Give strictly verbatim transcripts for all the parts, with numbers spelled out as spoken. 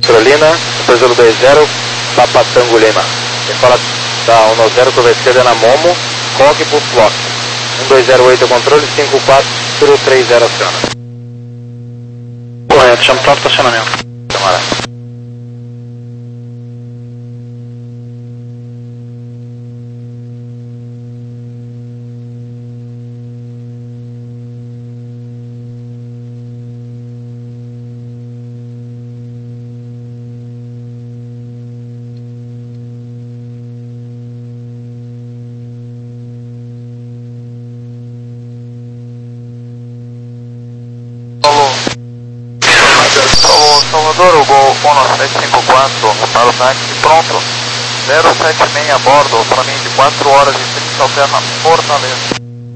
Petrolina, dois zero dois zero, Papa Tango Lima. Decola da um zero, curva esquerda na Momo, Cog por Flock. um dois zero oito controle, cinco quatro três zero aciona. Correto, chama pronto para acionamento. Camarada. Salvador, o Gol um sete cinco quatro para o táxi pronto, zero sete seis a bordo, para mim de quatro horas e trinta, alterna Fortaleza.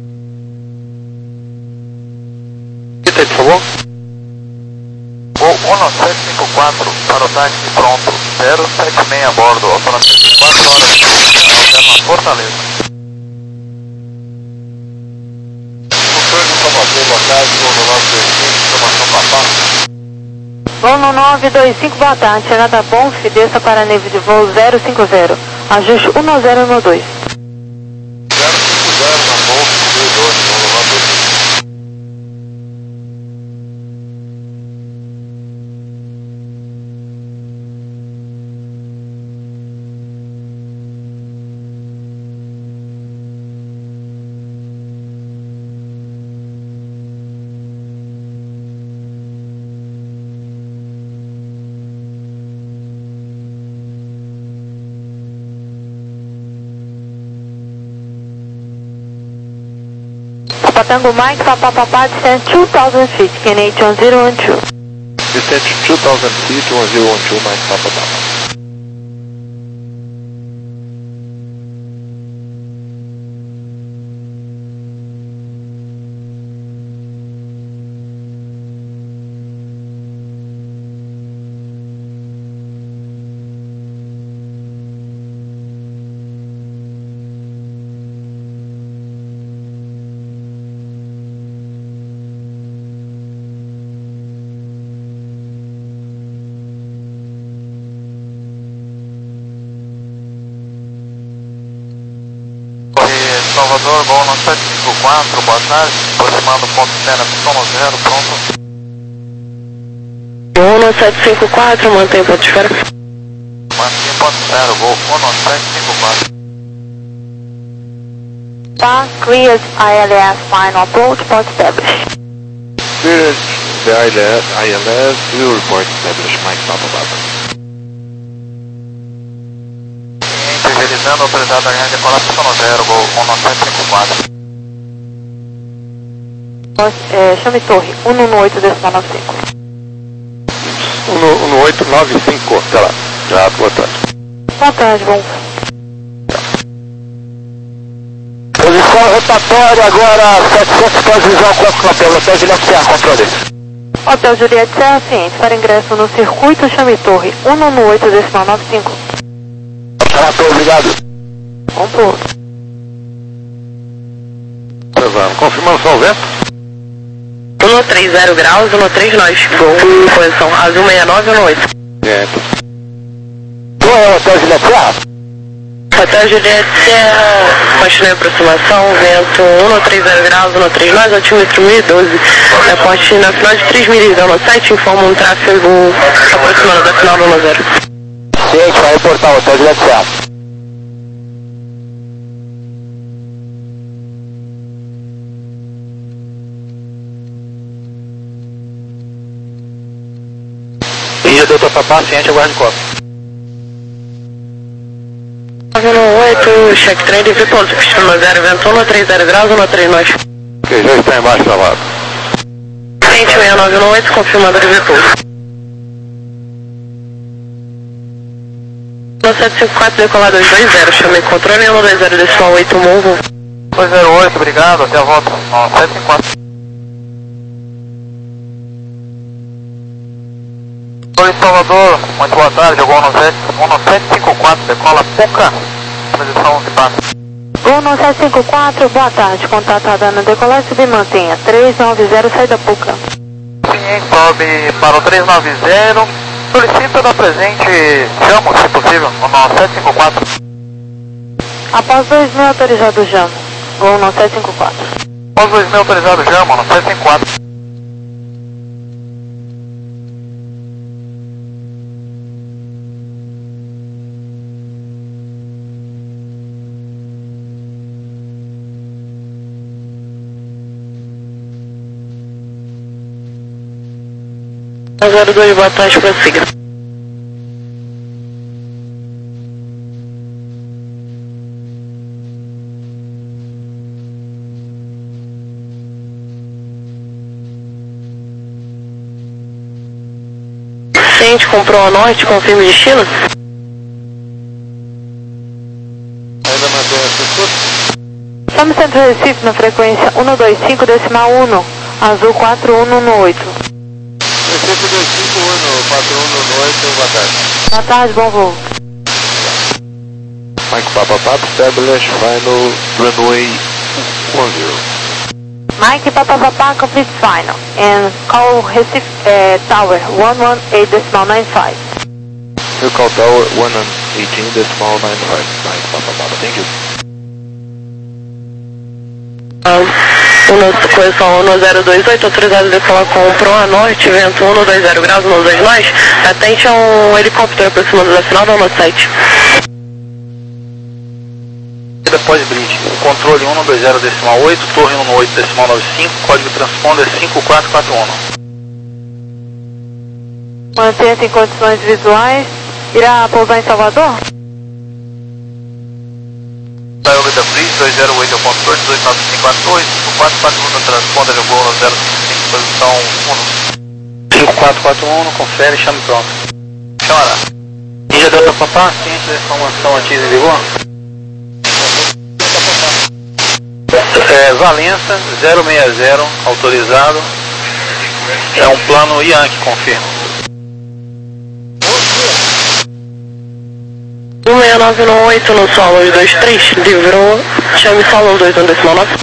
Repita, por favor. Gol um sete cinco quatro para o táxi pronto, zero sete seis a bordo, para mim de quatro horas e trinta, alterna Fortaleza. Salvador, boa tarde, no nove dois cinco, informação Papá. Voo no nove dois cinco, boa tarde, chegada Bonf, desça para nível de voo zero cinco zero, ajuste um zero um dois. zero cinco zero na Bonf, dois dois, no nove dois cinco. Tango Mike, Papa Papa, descend two thousand feet, K N H one zero one two. Descend two thousand feet, one zero one two, Mike Papa Papa. Salvador, Gol um sete cinco quatro, boa tarde, aproximando ponto Sena, Pistão zero, pronto. Gol um sete cinco quatro, mantém ponto esfera. Mantém ponto zero, Gol um sete cinco quatro. Tá, cleared I L S, final approach, port established. Cleared the I L S, will report established, Mike Papa Papa. Realizando autorizado a grande decolar Pistão zero, Gol um sete cinco quatro. É, chame torre, um um oito decimal nove cinco. um um oito nove cinco, até lá. Já, boa tarde. Boa tarde, bom. Posição rotatória agora, setecentos pós visão, quatro hotel, hotel Juliette Serra, controle. Hotel Juliette Serra, ciente, para ingresso no circuito, chame torre, um um oito decimal nove cinco. Trator, obrigado. Bom pouco. Confirmando só o vento. um três zero graus, um três nós. Gol, posição azul seis nove um oito. Vento. Qual é o hotel Juliette Serra? Hotel Juliette Serra, continue a aproximação, vento um três zero graus, um três nós, altímetro mil e doze. Reporte na final de três mil e sete, informa um tráfego aproximando da final do um zero. Ciente, vai reportar o hotel Juliette Serra. Ilha Delta Papá, ciente, aguarde copo. nove um oito, check trem de ponto, pistão zero, vento um três zero graus, um três nós. Ok, já está embaixo da lado. Ciente, seis nove um oito, confirmado de pouso. um sete cinco quatro, decolar dois dois zero, chamei controle, um dois zero decimal oito, movo. dois zero oito, obrigado, até a volta, um sete cinco quatro. Oi, Salvador, muito boa tarde, Gol um sete cinco quatro, decola Puca, posição de passa. Gol um sete cinco quatro, boa tarde, contatada na decolar, subir mantenha, três nove zero, sai da Puca. Sim, sobe para o três nove zero, Solicito da presente, chamo, se possível, no nosso sete cinco quatro. Após dois mil autorizado Jamo, voo no sete cinco quatro. Após dois mil autorizado Jamo, no sete cinco quatro. zero dois, boa tarde, prossiga. Ciente, comprou a norte, confirme destino? Ainda mantém a estrutura? Chame Centro Recife na frequência um dois cinco decimal um, azul quatro um um oito. Recife dois cinco um, quatro um um oito, boa tarde. Boa tarde, bom voo. Mike Papa Papa, establish final runway one zero. Mike Papa Papa, complete final. And call Recife uh, Tower one one eight decimal nine five. You call tower one eighteen decimal nine five. Mike Papa Papa, thank you. Um, correção um zero dois oito, autorizado de falar com o Proa Norte, vento um dois zero graus, um dois nós. Atente a um helicóptero aproximando da final da no site. Depois bridge, controle um dois zero decimal oito, torre um oito decimal nove cinco, código transponder cinco quatro quatro um. Mantenha-se em condições visuais. Irá pousar em Salvador? Dial da Breeze, dois zero oito, ponto dois, dois nove cinco quatro dois, cinco quatro quatro um, transponder no voo no zero cinco, posição um. cinco quatro quatro um, confere, chame pronto. Chamará. E já deu pra papar? Ciente da informação antes de vigor? É, Valença, zero seis zero, autorizado. É um plano Yankee, confirma. um seis nove um oito no solo dois três, livrou, chame solo dois um decimal nove.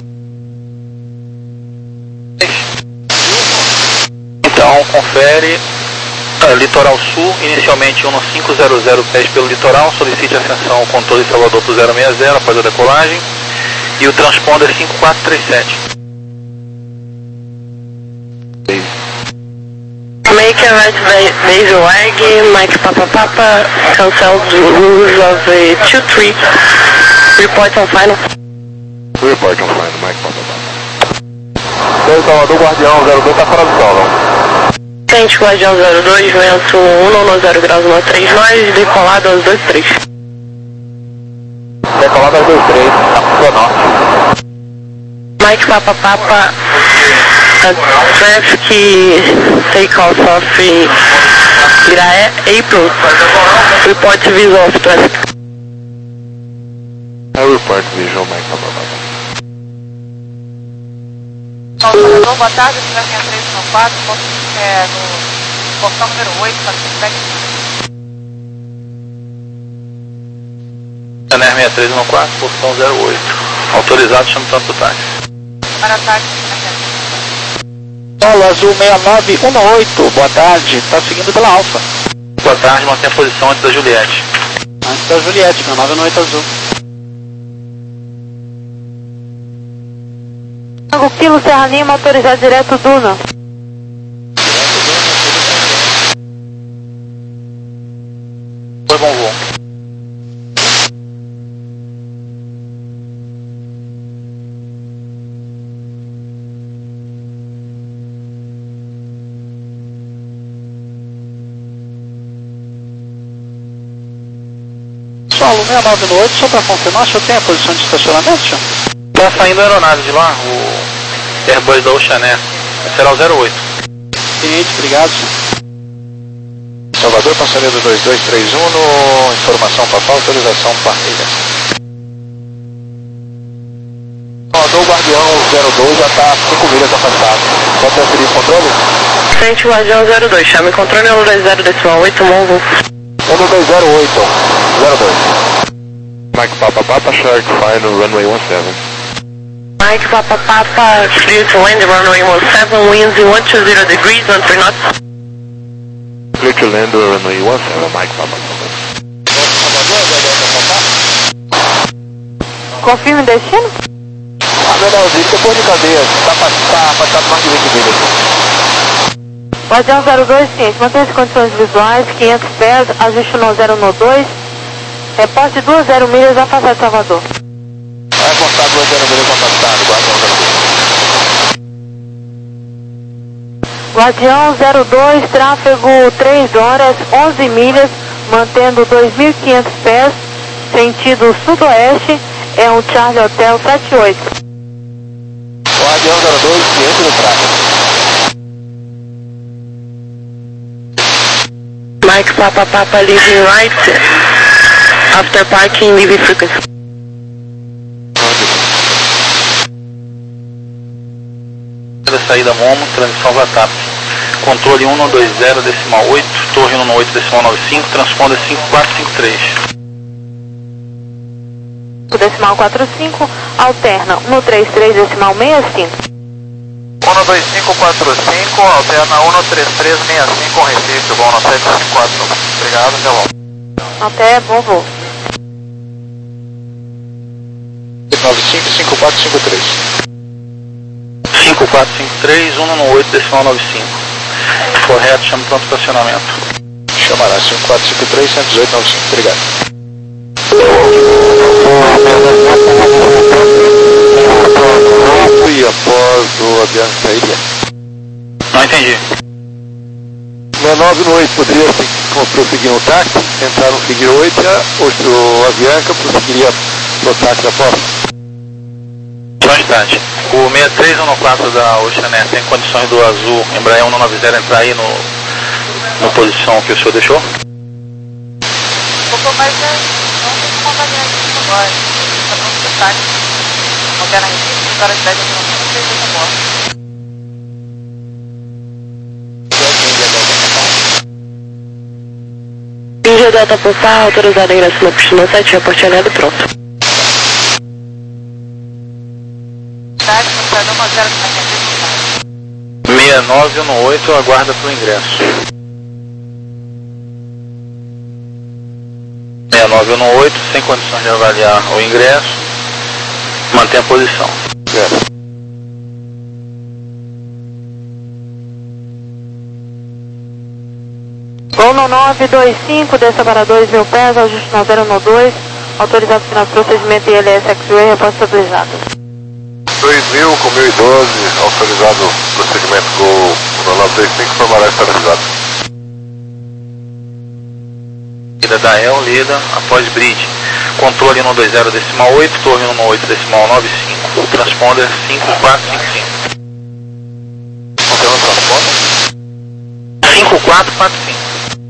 Então, confere, uh, litoral sul, inicialmente um cinco zero zero pés pelo litoral, solicite ascensão ao controle de Salvador para o zero seis zero após a decolagem, e o transponder cinco quatro três sete. Make a right base lag, Mike Papa Papa, cancel the rules of the two three, report on final. Report on final, Mike Papa Papa. dois Salvador, Guardião zero dois, tá fora do solo. Ciente, Guardião zero dois, vento um zero graus, um três nós, decolado aos dois três. Decolado aos dois três, na norte. Mike Papa Papa, traffic takeoff of Iraé, April, report visual of traffic. I report visual, Mike Papa Papa. Salvador, boa tarde, seis seis três um quatro, é, no portão número oito, para feedback. N R seis três um quatro, portão zero oito. Autorizado, chame tanto do táxi. Para ataque. Solo azul seis nove um oito, boa tarde, está seguindo pela Alfa. Boa tarde, mantém a posição antes da Juliette. Antes da Juliette, seis nove um oito azul. Tango Kilo Serra Lima, autorizado direto Duna. Foi bom voo. Solo seis nove um oito, só para confirmar, o senhor tem a posição de estacionamento, senhor? Está saindo a aeronave de lá, o Airbus da Ocean Air. Será o zero oito. Ciente, obrigado, senhor. Salvador, passageiro dois dois três um, no informação papal, autorização partilha. Salvador, Guardião zero dois, já está cinco milhas afastado. Pode transferir o controle? Ciente, Guardião zero dois, chame controle um dois zero decimal oito, Mongo. um dois zero oito, zero dois. Mike Papa Papa, shark final runway one seven. Mike Papa Papa, clear to land, runway one seven, winds one two zero degrees, one three knots. Clear to land runway one seven, Mike Papa. Confirme destino? Ah, melhorzinho, depois de cadeia, tá passado mais de vinte milhas. Guardião zero dois, ciente, mantenha-se condições visuais, quinhentos pés, ajuste no zero no dois, reporte duas zero milhas, afastado de Salvador. Vai apostar duas zero milhas, afastado, Guardião zero dois. Guardião zero dois, tráfego três horas, onze milhas, mantendo dois mil e quinhentos pés, sentido sudoeste, é um Charlie Hotel sete oito. Guardião zero dois, ciente do tráfego. Mike Papa Papa leaving right, after parking leaving frequency. Saída Momo, transição V A T A P. Controle um dois zero decimal oito, torre um oito decimal nove cinco, transponder cinco quatro cinco três. Decimal quatro cinco, alterna um três três decimal seis cinco. um dois cinco quatro cinco, alterna um três três seis cinco com Recife, voo no sete cinco quatro. Obrigado, até logo. Até, bom voo. nove cinco cinco quatro cinco três. cinco quatro cinco três, um oito decimal nove cinco. Correto, chame pronto estacionamento. Chamará cinco quatro cinco três, um zero oito nove cinco. Obrigado. E após o avião sair. Não entendi. No nove no oito poderia prosseguir no táxi, entrar no Figure oito, o Avianca prosseguiria no táxi após. Só um instante. O seis três um quatro da Oceanet tem condições do azul Embraer um nove zero entrar aí no, no posição que o senhor deixou? Pouco mais é, não tem como avaliar isso agora. Está pronto para táxi. Alterna Recife, cinco horas dez, não sei se é bom. Índia Delta Pulsar, autorizado ingresso na pista sete, reporte alinhado pronto. Táxi, computador um zero seis nove um oito, aguarda para o ingresso. seis nove um oito, sem condições de avaliar o ingresso, mantém a posição. É. Gol no nove dois cinco, desça para dois mil pés, ajuste no zero no dois, autorizado final de procedimento I L S X-Ray, reposto autorizado. dois mil com mil e doze, autorizado procedimento com o nove dois cinco, formulário estabilizado. Lida da El, Lida, após bridge. Controle um dois zero decimal oito, torre um oito decimal nove cinco, transponder cinco quatro cinco cinco. Contendo o transponder? cinco quatro quatro cinco.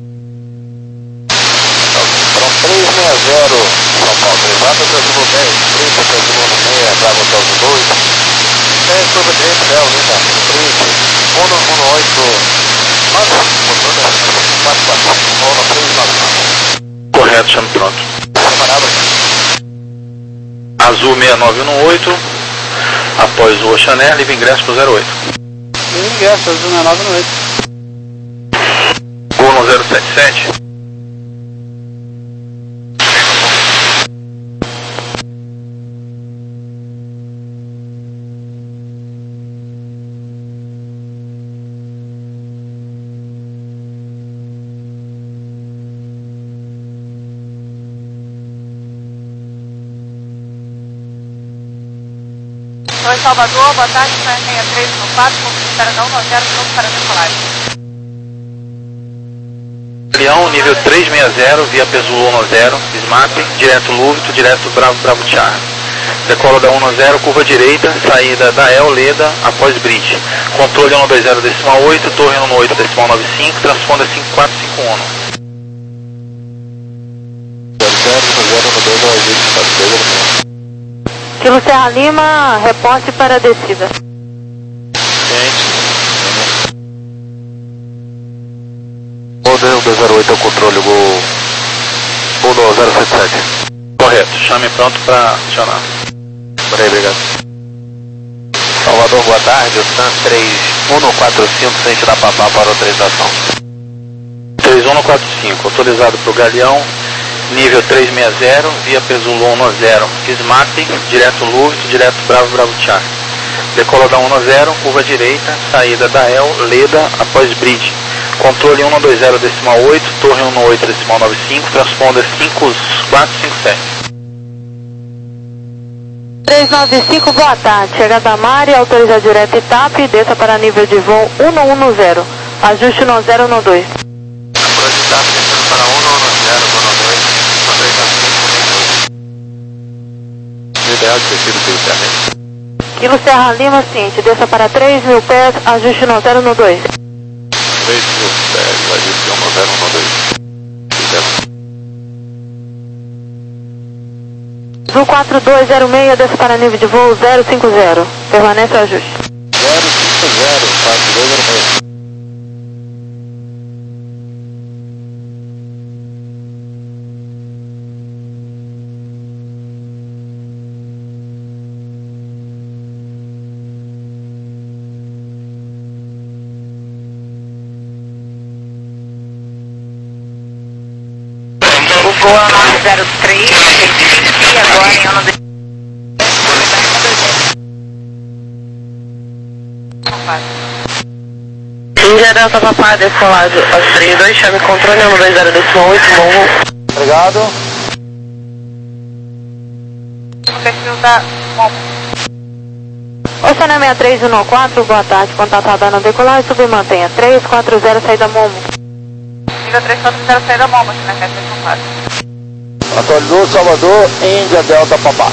três seis zero, São Paulo, exato, Brasil dez, trinta, Brasil seis, Bravo Hotel dois, dez, sobre direito, Del, Linda, trinta, um oito, nove, quatro quatro cinco, um três nove. Correto, chame pronto. Azul seis nove um oito, após o Oceaner, livre ingresso para o zero oito. Livre ingresso, Azul seis nove um oito. Gol no zero sete sete. Oi, Salvador, boa tarde, seis três um quatro, para não um zero, novo para decolagem. Leão, nível três seis zero, via Pesul um zero, S M A P, direto Lúvito, direto Bravo Bravo Charlie. Decola da um zero, curva direita, saída da El, Leda, após bridge. Controle um dois zero decimal oito, torre um oito decimal nove cinco, transponder cinco quatro cinco um. Kilo Serra Lima, reporte para a descida. Modelo dois zero oito é o controle, o um zero sete sete. Correto, chame pronto para acionar. Peraí, obrigado. Salvador, boa tarde, o Sam três um quatro cinco, frente da Papá para autorização. três um quatro cinco, autorizado para o Galeão, nível trezentos e sessenta, via Pesulo um zero, Smart, direto Luft, direto Bravo, Bravo Charlie. Decola da um zero, curva direita, saída da El, Leda, após bridge. Controle um dois zero decimal oito, torre um oito decimal nove cinco, transponder cinco quatro cinco sete. três nove cinco, boa tarde. Chegada a Mari, autoriza direto E T A P, desça para nível de voo um um zero. Ajuste no zero no dois. Autoriza I T A P, descendo para um um zero, um dois, autoriza cinco. Ideal de tecido policiamento. Kilo Serra Lima, ciente, desça para três mil pés, ajuste no zero no dois. três mil pés, ajuste um zero, um dois. Azul quatro dois zero seis, desça para nível de voo zero cinco zero. Permanece o ajuste. zero cinco zero, quatro dois zero seis. O voo é nove zero três, e agora em ano de... Índia Delta Papá, decolado aos trinta e dois, chame controle um dois zero decimal oito, bom voo. Obrigado. O perfil da... Bom, Oceana sessenta e três um quatro, boa tarde, contatada no decolar e submantenha três quatro zero, saída Momo. nível três quatro zero, saída bomba, aqui na caixa de quatro. Atualizou Salvador, Índia Delta Papá.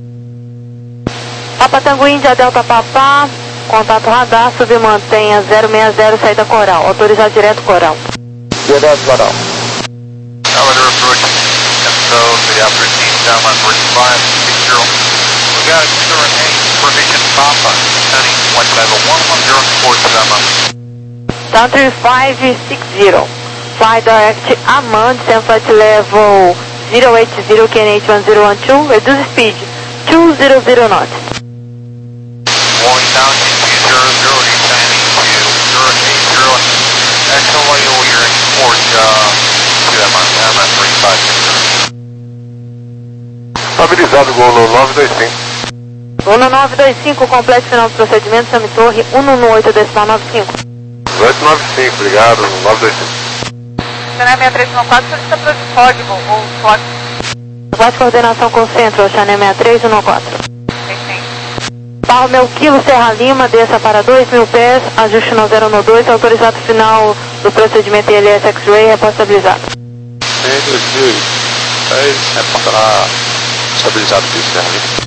Papa Tango Índia Delta Papá, contato radar, submantenha zero seis zero, saída Coral, autorizado direto Coral. Direto Coral. Salvador approach, episode, the operator team down on bridge five six zero. We got a current provision Papa, descending flight level one one zero towards Zama. Country five six zero, fly direct Amman, descend flight level zero eight zero, K N H one zero one two, reduce speed two zero zero knots. Going down to two zero zero, descending to zero eight zero. Actually, we're in towards uh, to M S three five six zero. Estabilizado, gol no nove dois cinco. Gol no nove dois cinco, completo final do procedimento, Sami Torre um um oito decimal nove cinco. dezoito nove cinco, obrigado, nove dois cinco. Oceana sessenta e três um quatro, solicita para o código, ou código. Faz coordenação com o centro, Oceana sessenta e três um quatro. Barro meu Kilo Serra Lima, desça para dois mil pés, ajuste no zero no dois, autorizado final do procedimento I L S X-Ray, reposto estabilizado. Em dois mil e dez, reportará estabilizado Kilo Serra Lima.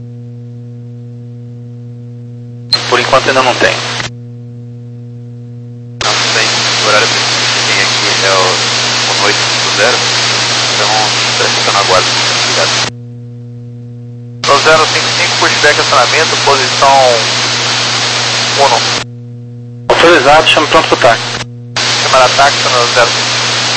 Por enquanto ainda não tem. Não tem, o horário que tem aqui é o noite do zero, então está na guarda. Obrigado. No zero cinco cinco, pushback acionamento, posição um. Autorizado, chame pronto pro táxi. Chamar ataque no zero cinco.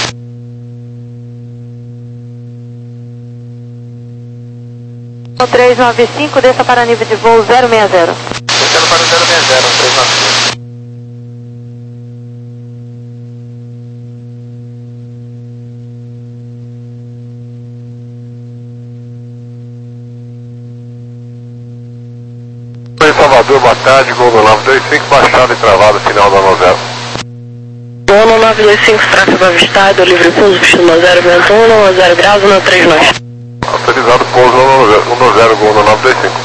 No três nove cinco, desça para nível de voo zero seis zero. Descendo para o zero seis zero, três nove cinco. Oi, Salvador, boa tarde, Gol no nove dois cinco, baixado e travado, final da novela. Gol no nove dois cinco, tráfego avistado, livre pouso, vestido no zero vento um, no zero graus, no três nove. Autorizado pouso no zero, Gol no nove dois cinco.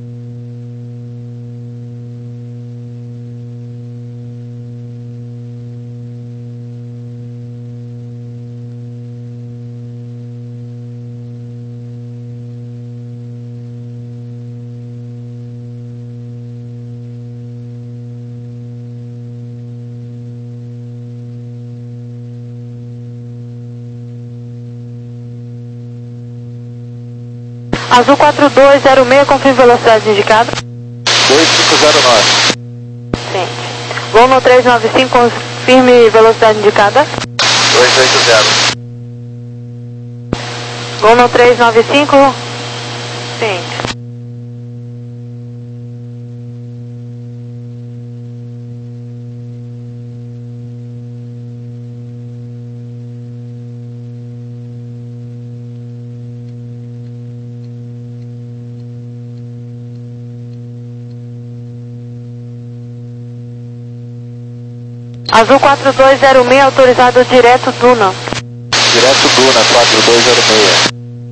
Azul quatro dois zero seis, confirme velocidade indicada. dois cinco zero nove. Sim. Voo no três nove cinco, confirme velocidade indicada. dois oito zero. Voo no três nove cinco. Sim. Azul quatro dois zero seis, autorizado direto Duna. Direto Duna, quatro dois zero seis.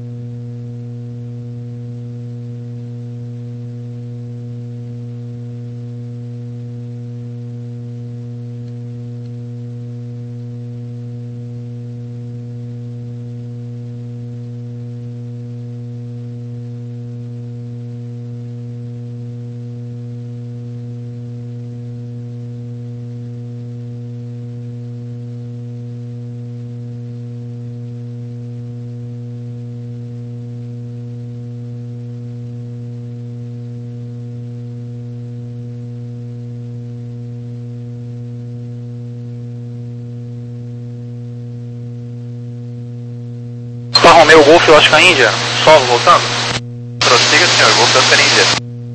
Alfa Romeo Golf Oscar Índia, solo voltando. Prossiga, senhor, Golf Oscar Índia.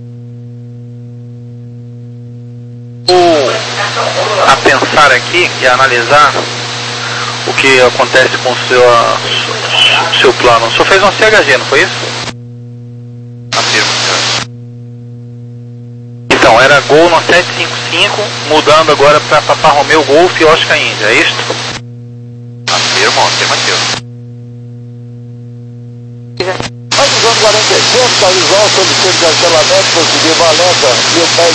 O, a pensar aqui e a analisar o que acontece com o seu, seu plano. O senhor fez um C H G, não foi isso? Afirmo, senhor. Então, era Gol no sete cinco cinco, mudando agora para Alfa Romeo Golf Oscar Índia, é isso? Afirmo, afirmativo. Mais usando quarenta e sete, da visual, solicito de cancelamento, conseguir Valença, Rio dez.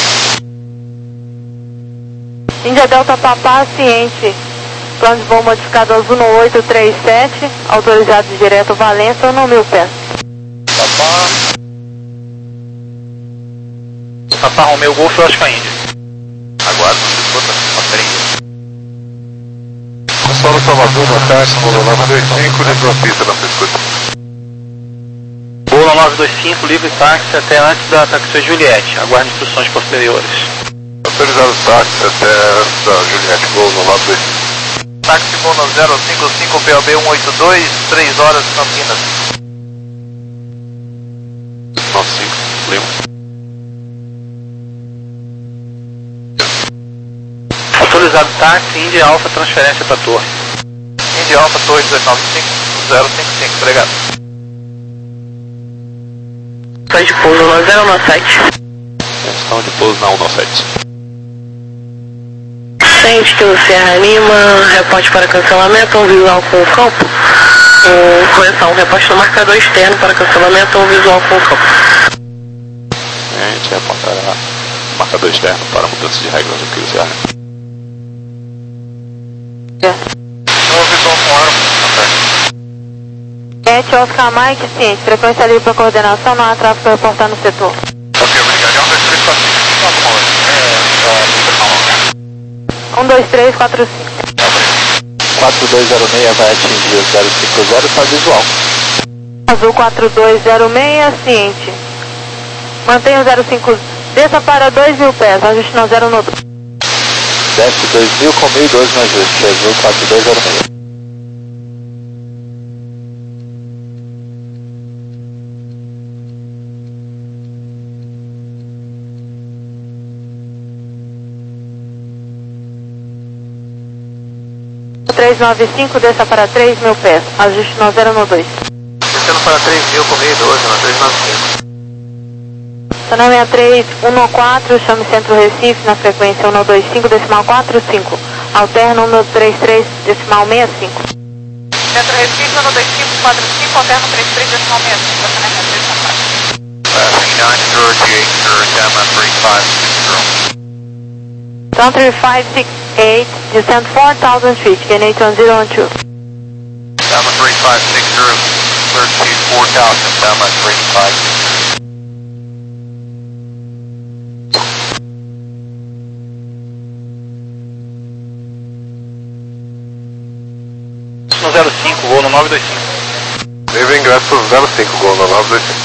Índia Delta Papá, ciente. Plano de voo modificado Azul no oito três sete, autorizado direto Valença no mil pés. Papá, Alfa Romeo Golf Oscar Índia. Aguardo, escuta, Oscar Índia. Solo Salvador, boa tarde, Bolo nove dois cinco, livre pista na pescoça. Bolo nove dois cinco, livre táxi até antes da taxi Juliette. Aguarde instruções posteriores. Autorizado o táxi até antes da Juliette, Gol no nove dois cinco. Táxi Gol no zero cinco cinco, P O B cento e oitenta e dois, três horas, Campinas. nove cinco, Lima. Autorizado táxi, Índia Alfa, transferência para torre. Índia Alfa, Torre dois nove cinco, zero cinco cinco, obrigado. Está de pouso no zero nove sete. Estão de pouso na cento e noventa e sete. Sente que o Serra Lima, reporte para cancelamento ou visual com o campo. Ou, correção, reporte no marcador externo para cancelamento ou visual com o campo. A gente vai apontar o marcador externo para mudança de regras do que o Serra. Não visão com arma, sete Oscar Mike, ciente. Frequência livre para coordenação, não há tráfego a reportar no setor. ok, obrigado. um, dois, três, quatro, cinco. um dois três quatro cinco. quatro dois zero seis vai atingir o zero cinco zero para visual. Azul quatro dois zero seis, ciente. Mantenha o zero cinco, desça para dois mil pés, ajuste no zero no dois. Desce dois mil com mil e dois no ajuste, Azul quatro dois zero seis. três nove cinco, desça para três mil pés, ajuste no zero no dois. Descendo para três mil com mil e doze, na três nove cinco. Sonora sessenta e três, um quatro, chame Centro Recife na frequência cento e vinte e cinco, decimal quatro cinco. Alterna cento e trinta e três, decimal sessenta e cinco. Centro Recife, cento e vinte e cinco, quatro cinco, alterna trinta e três, decimal sessenta e cinco. Passando a três na faixa. Passing nine George eight, Gamma three five six zero. Então, three five six eight, descend four thousand feet, gain eight one zero one two. Gamma three five six zero, clear to four thousand, Gamma three five six zero. No zero cinco, voo no nove dois cinco. Livre ingresso zero cinco, Gol no nove dois cinco.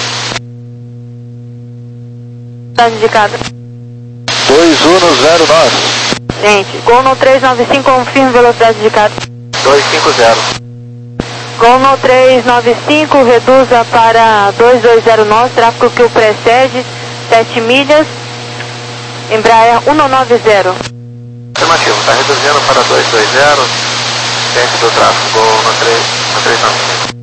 Está indicado. dois um no zero nove. Gente, Gol no três nove cinco, confirme velocidade indicada. dois cinco zero. Gol no três nove cinco, reduza para dois dois zero nove, tráfego que o precede, sete milhas, Embraer cento e noventa. Afirmativo, está reduzindo para dois dois zero, ciente do tráfego, Gol no três nove cinco.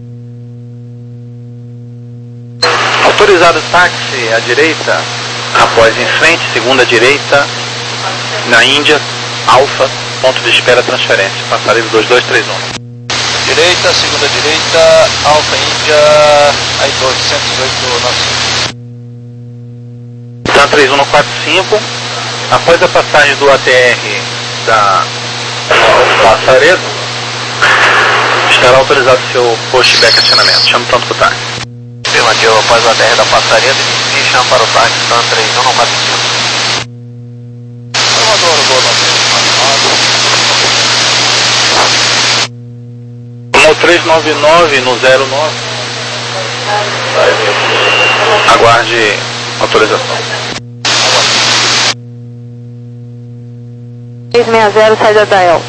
Autorizado táxi à direita, após em frente, segunda direita, na Índia, Alfa, ponto de espera transferência, passarelo dois dois três um. Direita, segunda direita, Alfa Índia, aí oitocentos e oito noventa e cinco. TAM três um no quatro cinco, após a passagem do A T R da Passaredo, estará autorizado seu pushback acionamento. Chama o tanto pro táxi. Afirmativo, após o A T R da Passaredo, e chama para o táxi TAM três um no quatro cinco. Salvador, Gol três nove nove no zero nove. Aguarde autorização. três seis zero, saída da El.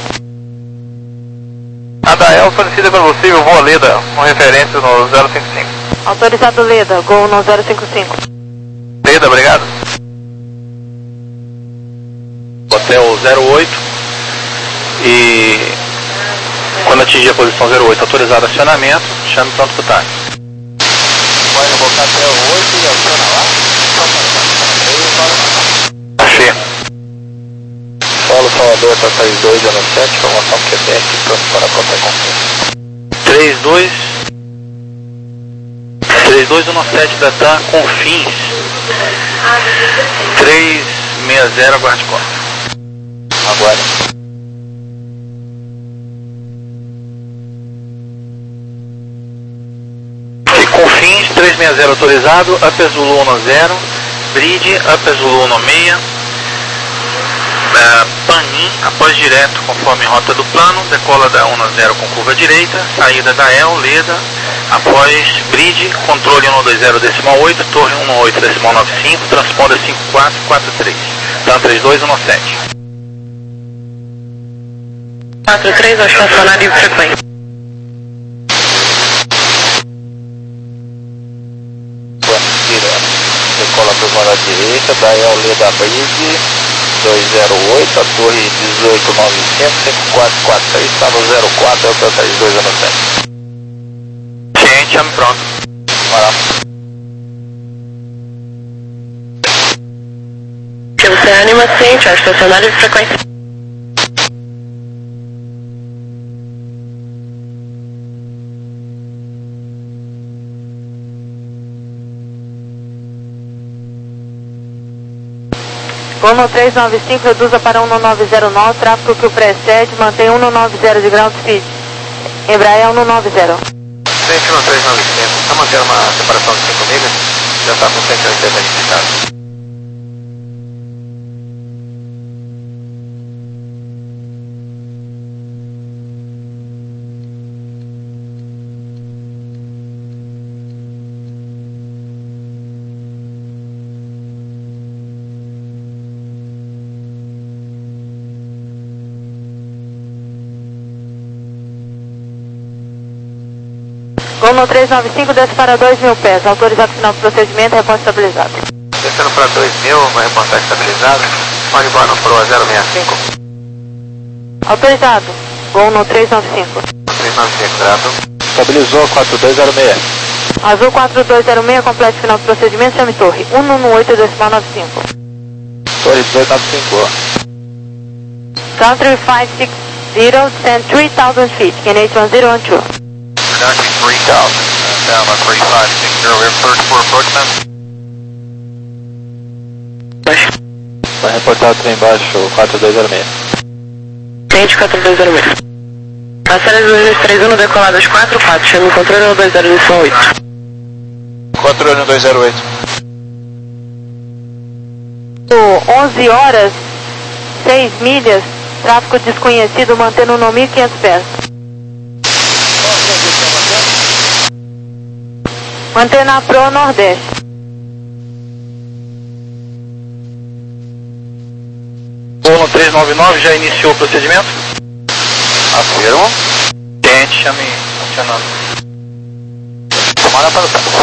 A da El fornecida pelo possível voo Leda, com referência no zero cinco cinco. Autorizado Leda, Gol no zero cinco cinco. Leda, obrigado. Hotel zero oito e quando atingir a posição zero oito, autorizado acionamento, chame o tanto pro táxi. Pode botar até o oito e aciona lá. Achei. Paulo Salvador, três dois zero sete, informação Quebec, pronto para qualquer confusão. três dois três dois um sete da TAM, Confins. três seis zero, aguarde corte. Aguarde. Confins, três seis zero autorizado, Upper Zulu um zero, Bridge, Upper Zulu um seis, uh, Panin, após direto conforme rota do plano, decola da um zero com curva direita, saída da El, Leda, após Bridge, controle um dois zero decimal oito, torre um oito decimal nove cinco, transponder cinco quatro quatro três, TAM três dois um sete. quatro três, acho estacionário e frequência. Decola para a direita, da El Leda Bridge, dois zero oito, a torre dezoito novecentos, cinco quatro quatro três, está no zero quatro, é o três dois zero sete. Ciente, chame pronto. Vai lá. Você anima ciente, acho estacionário e frequência. Gol no três nove cinco, reduza para um nove zero nove, tráfego que o precede, mantém um nove zero de ground speed. Embraer um nove zero. Frente no três nove cinco, está mantendo uma separação de cinco milhas, já está com cento e oitenta indicado. Gol no três nove cinco, desce para dois mil pés. Autorizado final do procedimento, reporte estabilizado. Descendo para dois mil, uma reportagem estabilizada. Pode voar no Pro zero seis cinco. Autorizado. Gol no três nove cinco. três nove cinco, grato. Estabilizou quatro dois zero seis. Azul quatro dois zero seis, complete final do procedimento, chame torre. um um oito decimal nove cinco. Torre dezoito nove cinco. Country five six zero, send three thousand feet. Can H one zero one two. Production three thousand, uh, down on three five six zero, air search for approachment. Vai reportar o trem embaixo, quatro dois zero seis. Ciente quatro dois zero seis. Passaram dois dois três um, decoladas quatro quatro, chame o controle um dois zero oito. Controle um dois zero oito. onze horas, seis milhas, tráfego desconhecido, mantendo no mil e quinhentos pés. Antena Pro Nordeste. Gol três nove nove, já iniciou o procedimento? Afirmo. Tente, chame funcionando. Tomara para o taco.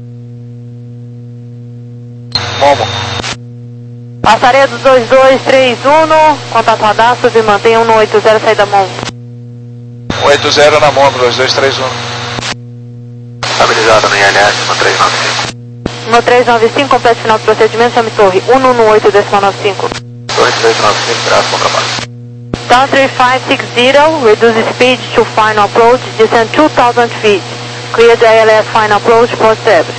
Momo. Passaredo dois dois três um, contato radar, sub mantém um oito zero, saída Momo. oito zero na Momo, dois dois três um. Estabilizado no I L S no três nove cinco. No três nove cinco, complete final do procedimento, chame torre um um oito decimal nove cinco. Torre três nove cinco, graças, bom trabalho. Down three five six zero, reduce speed to final approach, descend two thousand feet. Clear the I L S final approach for service.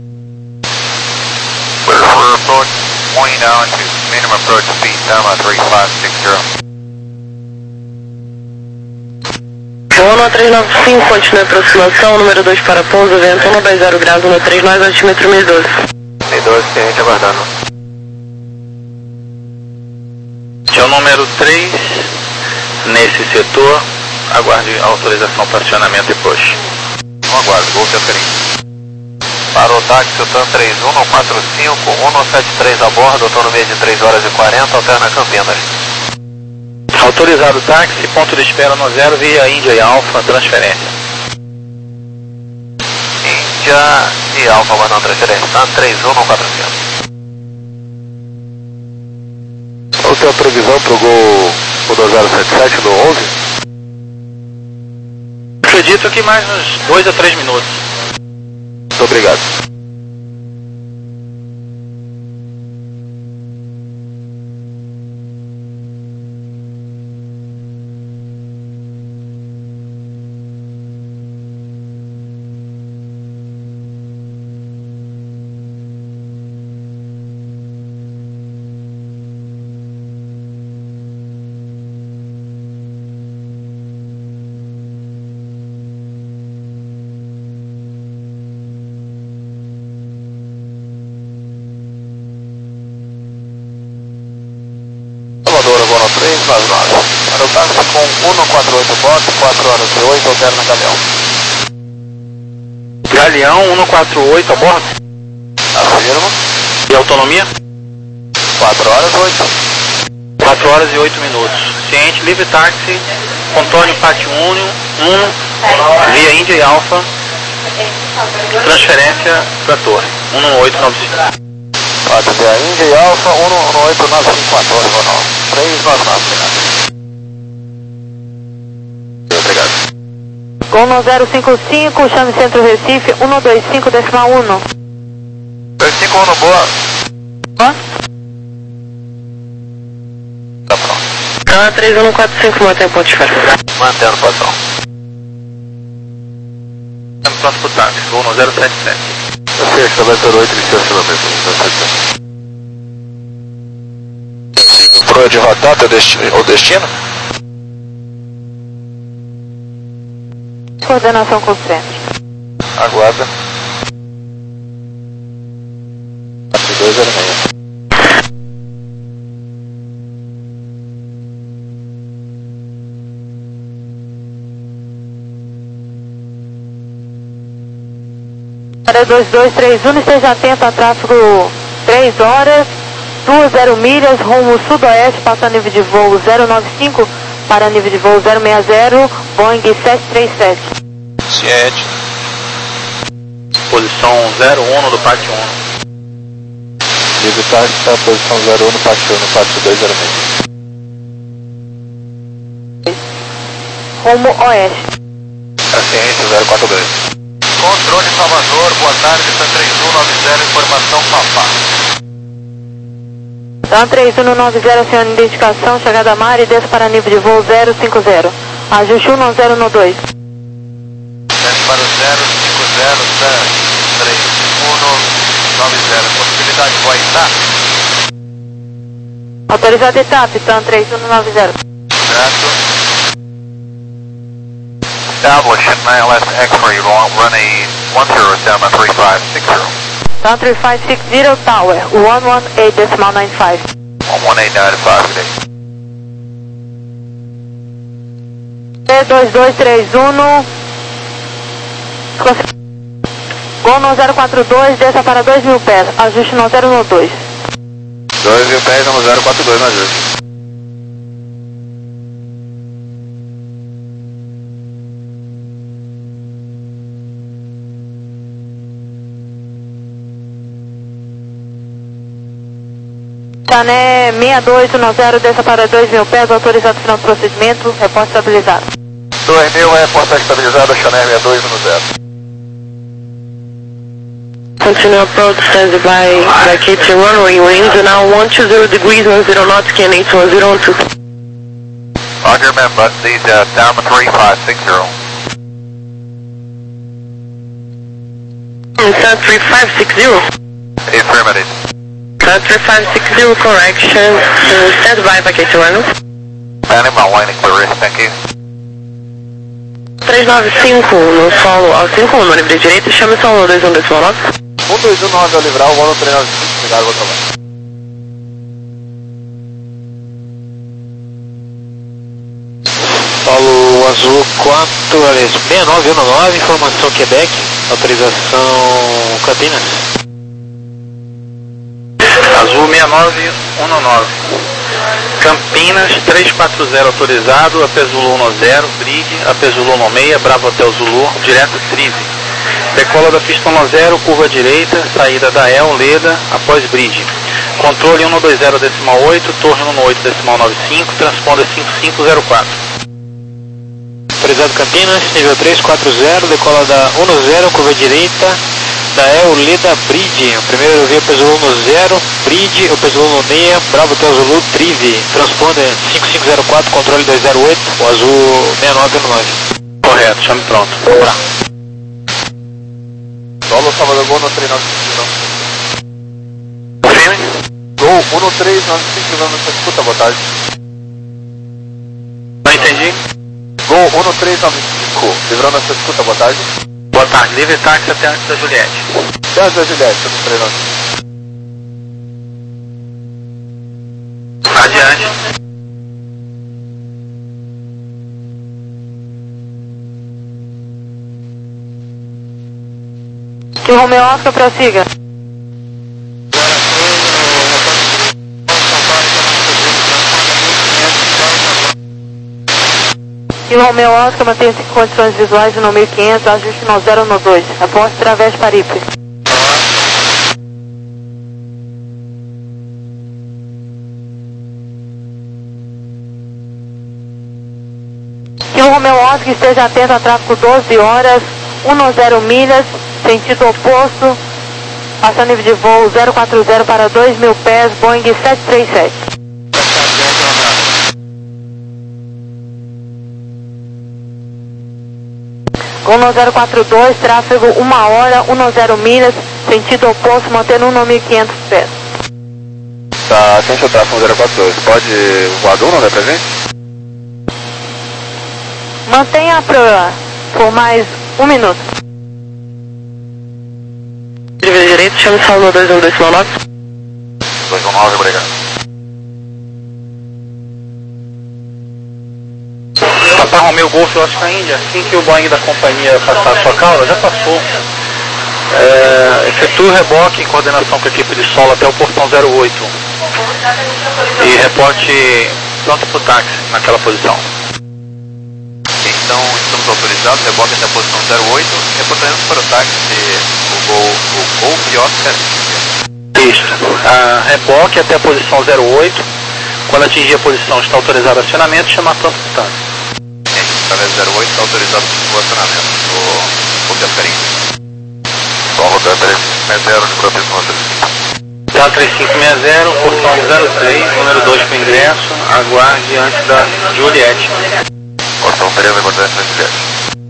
Clear for approach, point down to minimum approach speed, down at three five six zero. Ono três nove cinco, continue aproximação, número dois para pouso, vento um dois zero graus, um três nove, altímetro mil e doze. mil e doze, cliente aguardando. Que é o número três, nesse setor, aguarde autorização para acionamento e push. Não aguardo, Golf Oscarim. Para o táxi, o TAM três um quatro cinco, um sete três a bordo, autonomia de três horas e quarenta, alterna Campinas. Autorizado táxi, ponto de espera no zero, via Índia e Alfa, transferência. Índia e Alfa, aguardando transferência, TAM três um quatro cinco. Qual que é a previsão para o Gol dois zero sete sete no onze? Acredito que mais uns dois a três minutos. Muito obrigado. três nove nove. Para o táxi com um quatro oito box, quatro horas e oito, alterna Galeão. Galeão um quatro oito a bordo? Afirmo. E autonomia? quatro horas e oito. quatro horas e oito minutos. Ciente, livre táxi, Antônio Pátio um, via Índia e Alfa, transferência para a torre, um oito nove cinco. Pátio via Índia e Alfa, um oito nove cinco a torre, três nove nove, obrigado. Gol zero cinco cinco, chame Centro Recife, um dois cinco decimal um. dois cinco um, boa. Hã? Tá pronto. Tá, três um quatro cinco, mantém ponto de espera. Mantendo posição. Estamos pronto para o táxi, gol no zero sete sete. Fecha, vai ter oito de estacionamento. Prova de rodada ou destino? Coordenação com o centro. Aguarda. quatro dois zero seis. Para dois dois três um, esteja atento a tráfego três horas, vinte milhas, rumo sudoeste, passando nível de voo zero nove cinco para nível de voo zero seis zero, Boeing sete três sete. Ciente. Posição zero um do pátio um. Livre táxi está posição zero um no pátio um, no pátio dois zero seis. Rumo oeste. Ciência zero quatro dois. Controle Salvador, boa tarde, TAM três um nove zero, informação Papá. TAM três um nove zero, aciona identificação, chegada a mar e desça para nível de voo zero cinco zero. Ajuste um zero no dois. Desce para o zero cinco zero, TAM três um nove zero, possibilidade de voar em T A P? Autorizado etapa, TAM três um nove zero. Certo. Establish nine left X-ray, running one zero seven three five six zero. TAM three five six zero, Tower, one one eight decimal nine five. one one eight nine five, good T dois dois três um. Gol no zero quatro dois, desça para dois mil pés, ajuste no zero no dois. dois mil pés no zero quatro dois, no ajuste. Cané seis dois um zero, desça para dois mil pés, autorizado final do procedimento, reporte estabilizado. dois mil é porta estabilizada, Chané seis dois um zero. Continue approach, stand by, vacate runway, winds now one two zero degrees, one zero knots, can eight one zero one two. Roger, man, bus these uh, down to three five six zero. Sun three five six zero. Affirmative. Sun three five six zero, correction. Uh, stand by, paquete one. Animal line clear, thank you. três nove cinco no solo ao cinco um, no livre direito, chame solo dois um dois nove. um dois um nove ao livrar, o Mono três nove cinco, obrigado, vou tomar. Solo azul quatro, aliás, seis nove um nove, informação Quebec, autorização Campinas. Azul seis nove um nove. Campinas três quatro zero autorizado, A P Zulu um zero, Brig, A P Zulu um seis, Bravo Hotel Zulu, direto Trive. Decola da pista um zero, curva direita, saída da E L, Leda, após Bridge. Controle um dois zero decimal oito, torre um oito decimal nove cinco, transponder cinco cinco zero quatro. Autorizado Campinas, nível três quatro zero, decola da um zero, curva direita, da E L, Leda, Bridge. O primeiro aerovia P Zulu um zero, Bridge, o P Zulu um seis, Bravo Hotel Zulu, Trive. Transponder cinco cinco zero quatro, controle dois zero oito, o azul seis nove um nove. Correto, chame pronto. Vamos lá. Solo Salvador Gol um três nove cinco. Confirme. Gol um três nove cinco, livrando essa escuta, boa tarde. Não entendi. Gol um três nove cinco, livrando essa escuta, boa tarde. Boa tarde, livre táxi até antes da Juliette. Até antes da Juliette, um três nove cinco. Adiante. Que o Romeo Oscar prossiga. Que o Romeo Oscar mantém-se em condições visuais no mil e quinhentos, ajuste no zero no dois. Aposto através Paripe. Que o Romeo Oscar esteja atento a tráfego doze horas, dez milhas, sentido oposto, passando nível de voo zero quatro zero para dois mil pés, Boeing sete três sete. Gol zero quatro dois, tráfego uma hora, dez milhas, sentido oposto, mantendo mil e quinhentos pés. Tá, tem seu tráfego zero quatro dois, pode voador não é presente? Mantenha pra, por mais um minuto. Livre direito, chame solo dois um dois nove. dois um nove, obrigado. Papa Romeo Golf Oscar Índia, assim que o Boeing da companhia passar a sua cauda, já passou. É, efetue o reboque em coordenação com a equipe de solo até o portão zero oito. E reporte pronto para o táxi naquela posição. Então estamos autorizados, reboque até a posição zero oito, reportamos para o táxi o Gol, o Golf Oscar. Isso, a reboque até a posição zero oito, quando atingir a posição está autorizado acionamento, chamar pronto para o táxi. Através zero oito está autorizado o acionamento do Golf Oscar Índia. Só rodando três cinco zero, número três Tá três cinco seis zero, portão zero três, número dois para ingresso, aguarde antes da Juliette. Portão três, aguardando antes da Juliette.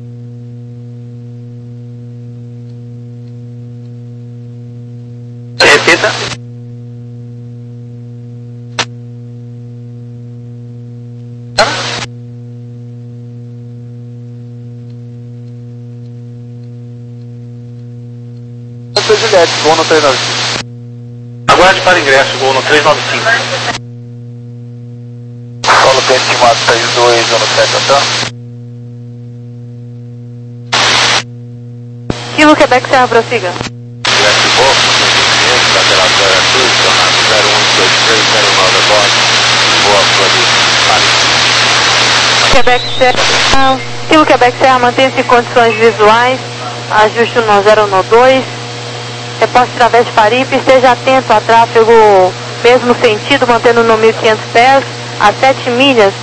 Repita. Essa é Juliette, Gol no três nove cinco. Aguarde para ingresso, Gol no três nove cinco. Solo tem estimado seis dois, zona sete, tá? Kilo Quebec Serra, prossiga. Juliette Golf, cliente, lateral zero dois, jornada zero um dois três zero nove, abordo. Boa, Florida. Quebec Serra. Kilo Quebec Serra, mantém-se em condições visuais, ajuste no zero no dois. Reposte através de Paripe, esteja atento a tráfego mesmo sentido, mantendo no mil e quinhentos pés, a sete milhas.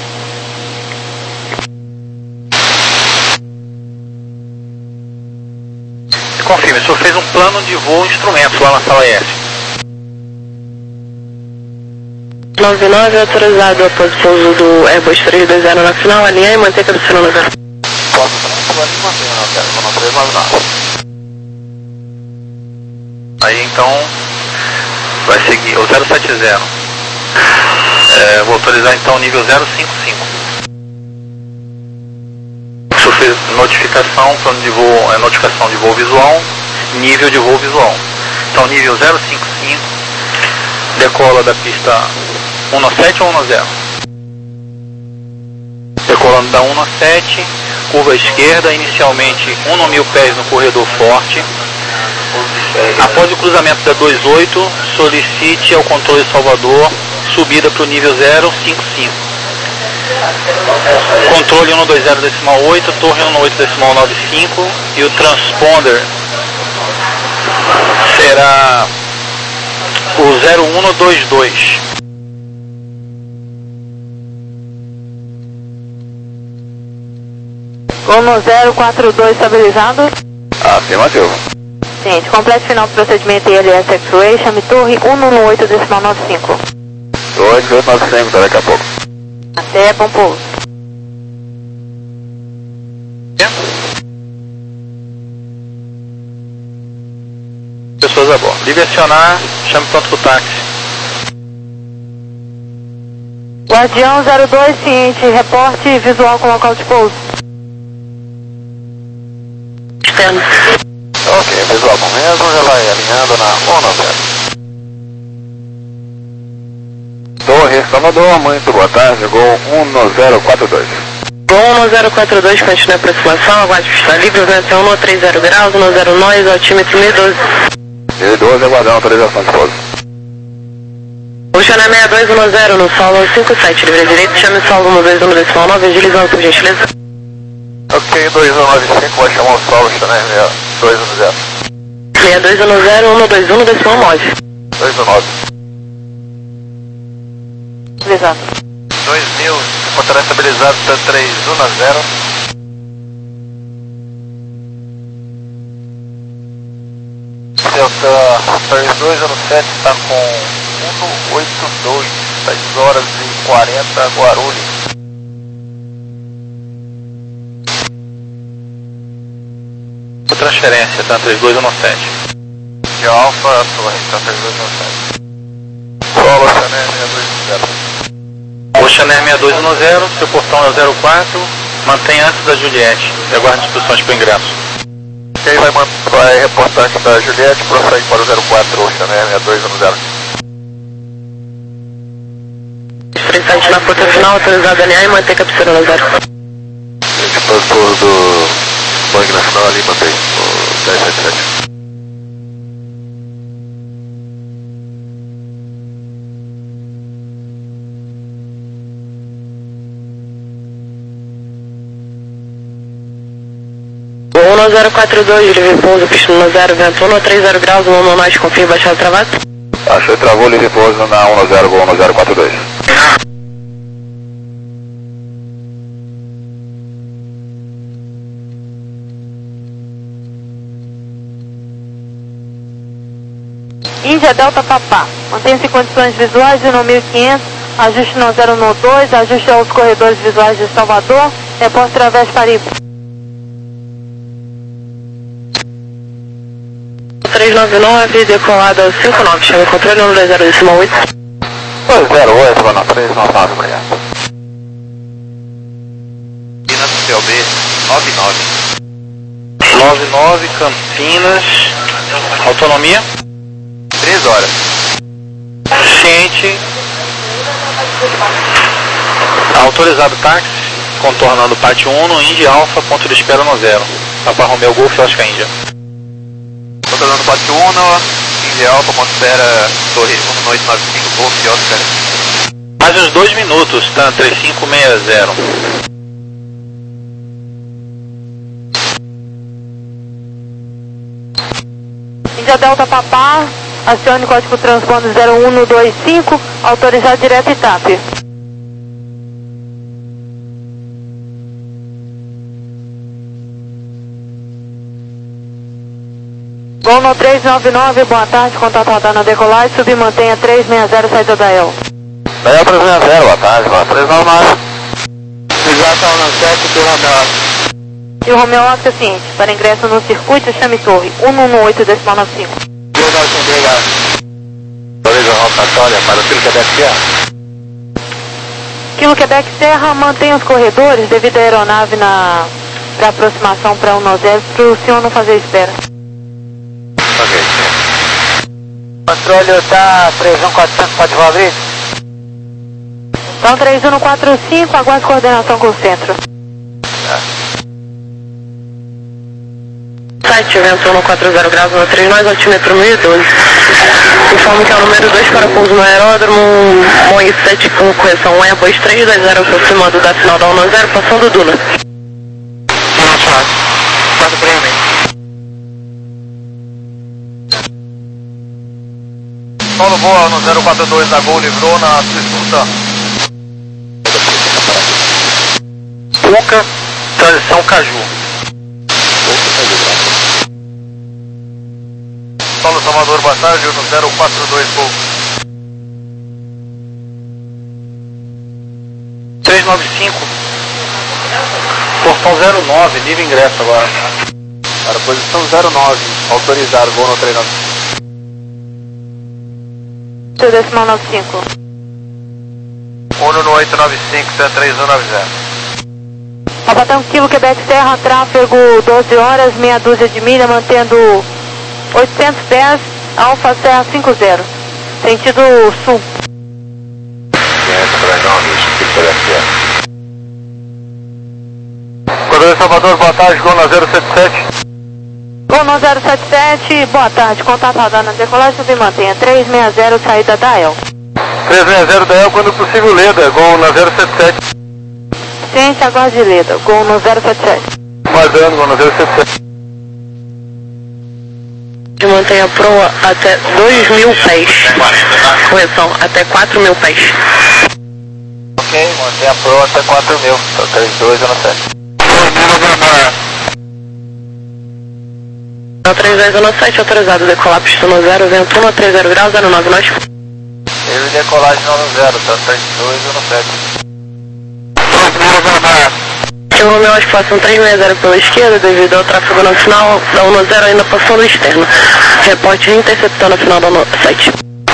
Confirme, o senhor fez um plano de voo instrumento lá na sala F. nove nove, autorizado após o pouso do Airbus três dois zero na final, alinhar e manter cabeceira no zero. Posso agora e manter, não quero, vou três nove nove. Aí então vai seguir o zero sete zero. É, vou autorizar então o nível zero cinco cinco. Sofrer notificação, plano de voo, é, notificação de voo visual, nível de voo visual. Então nível zero cinco cinco, decola da pista um sete ou um zero. Decolando da um sete, curva esquerda, inicialmente um mil pés no corredor forte. Após o cruzamento da vinte e oito, solicite ao controle Salvador subida para o nível zero cinco cinco. Controle cento e vinte decimal oito, torre cento e oito decimal noventa e cinco e o transponder será o zero um dois dois. um zero quatro dois estabilizado. Afirmativo. Ciente, complete final do procedimento I L S X-Ray, chame torre cento e oito decimal noventa e cinco. dois oito nove cinco, até daqui a pouco. Até, bom pouso. Pessoas a bordo. Livre acionar, chame pronto pro táxi. Guardião zero dois, ciente, reporte visual com local de pouso. Externo. Ok, visual bom mesmo, já vai alinhando na um zero. Torre Salvador, muito boa tarde, gol um zero quatro dois. Gol um zero quatro dois, continua a aproximação, aguarde pista livre, vento um trinta graus, um zero nós, altímetro mil e doze. mil e doze, aguardando autorização de pouso. Oceana sessenta e dois dez no solo cinco sete, livre direito, chame o solo um dois um decimal nove, agilizando por gentileza. Ok, dois um nove cinco, vai chamar o solo, Chanel dois um zero. sessenta e dois dez, um dois um decimal nove. dois um nove. Estabilizado. dois mil, encontrará estabilizado, está três um zero. Delta três dois um sete está com um oito dois, seis horas e quarenta, Guarulhos. Transferência, tá? três dois um sete. De Alfa, Torre, tá três dois um sete. Solo, Chanel sessenta e dois zero. O Chanel sessenta e dois um zero, seu portão é o zero quatro, mantenha antes da Juliette e aguarde instruções para o ingresso. Quem vai, vai reportar aqui da Juliette, prossegue para o zero quatro, o Chanel sessenta e dois um zero. Presente na porta final, autorizado a alinhar e manter cabeceira no zero. Gente, pastor do Boeing Nacional ali, mantém o dez sete sete. um zero quatro dois, livre pouso, pista no zero, vento um trinta graus, um um nós, confio baixado travado. Achei, travou, livre pouso na um zero, gol um zero quatro dois. Índia Delta Papá, mantenha-se em condições visuais de um mil e quinhentos, ajuste no zero um dois, ajuste aos corredores visuais de Salvador, reporte através Paribu. três nove nove, decolado ao cinco nove, chama o controle um dois zero decimal oito. dois zero oito, vai na três nove nove, obrigado. Campinas, C O B nove nove. nove nove, Campinas, autonomia? três horas. Ciente. Autorizado táxi, contornando parte um no India Alfa, ponto de espera no zero. Papa Romeo Golf, Oscar Índia. Controlando parte um no India Alfa, ponto de espera, Torre um oito nove cinco, Golf, Oscar. Mais uns dois minutos, tá? três cinco seis zero. Índia Delta Papá, acione código transponder zero um dois cinco, autorizado direto I T A P. Gol no três nove nove, boa tarde, contato radar na decolagem, submantenha três seis zero, saída da E L. Daí é o três seis zero, boa tarde, três nove nove. Exato, no sete do Romeu. E o Romeu Oscar é o seguinte, para ingresso no circuito, chame torre um um oito decimal nove cinco. Obrigado. Autoriza a rotatória para o Kilo Quebec Serra. Kilo Quebec Serra mantém os corredores devido à aeronave na para aproximação para um zero para o senhor não fazer espera. Ok. Controle tá três um quatro cinco, pode voar abrir? Então três um quatro cinco, aguarde coordenação com o centro. Site, vento um quatro zero graus, no três nove, altímetro mil e doze. Informo que é o número dois para pouso no aeródromo, Boeing sete com correção Airbus três dois zero, aproximando da final da um zero, passando Duna. Quatro prêmio. Paulo Boa no zero quatro dois da Gol, livrou na disputa. Cuca, transição Caju. Paulo Salvador, boa tarde, no zero quatro dois Gol. três nove cinco. Portão zero nove, livre ingresso agora. Para a posição zero nove, autorizar Gol no três nove cinco. Decimal nove cinco. Uno no oito nove cinco, três um nove zero. Albatão Kilo Quebec Serra, tráfego doze horas, meia dúzia de milha, mantendo oitocentos pés, Alfa Serra cinco zero, sentido sul. Coroa Salvador, boa tarde, Gol na zero sete sete. Gol no zero sete sete, boa tarde, contato radar na decolagem, subir mantenha três seis zero, saída da E L. três seis zero da E L, quando possível Leda, Gol na zero sete sete. Ciência, aguarde de Leda, Gol no zero sete sete. Guardando, Gol na zero sete sete. Mantenha proa até dois mil pés. Correção, até quatro mil pés. Ok, mantenha a proa até quatro mil, três dois um sete. três dois um sete, autorizado, decolar pista no zero, vento um três zero graus, zero nove nós. Ele decolagem no zero, tá três dois um sete. Que o Romeu Oscar passam três seis zero pela esquerda, devido ao tráfego no final da um zero ainda passando externo. Reporte interceptando a final da um sete.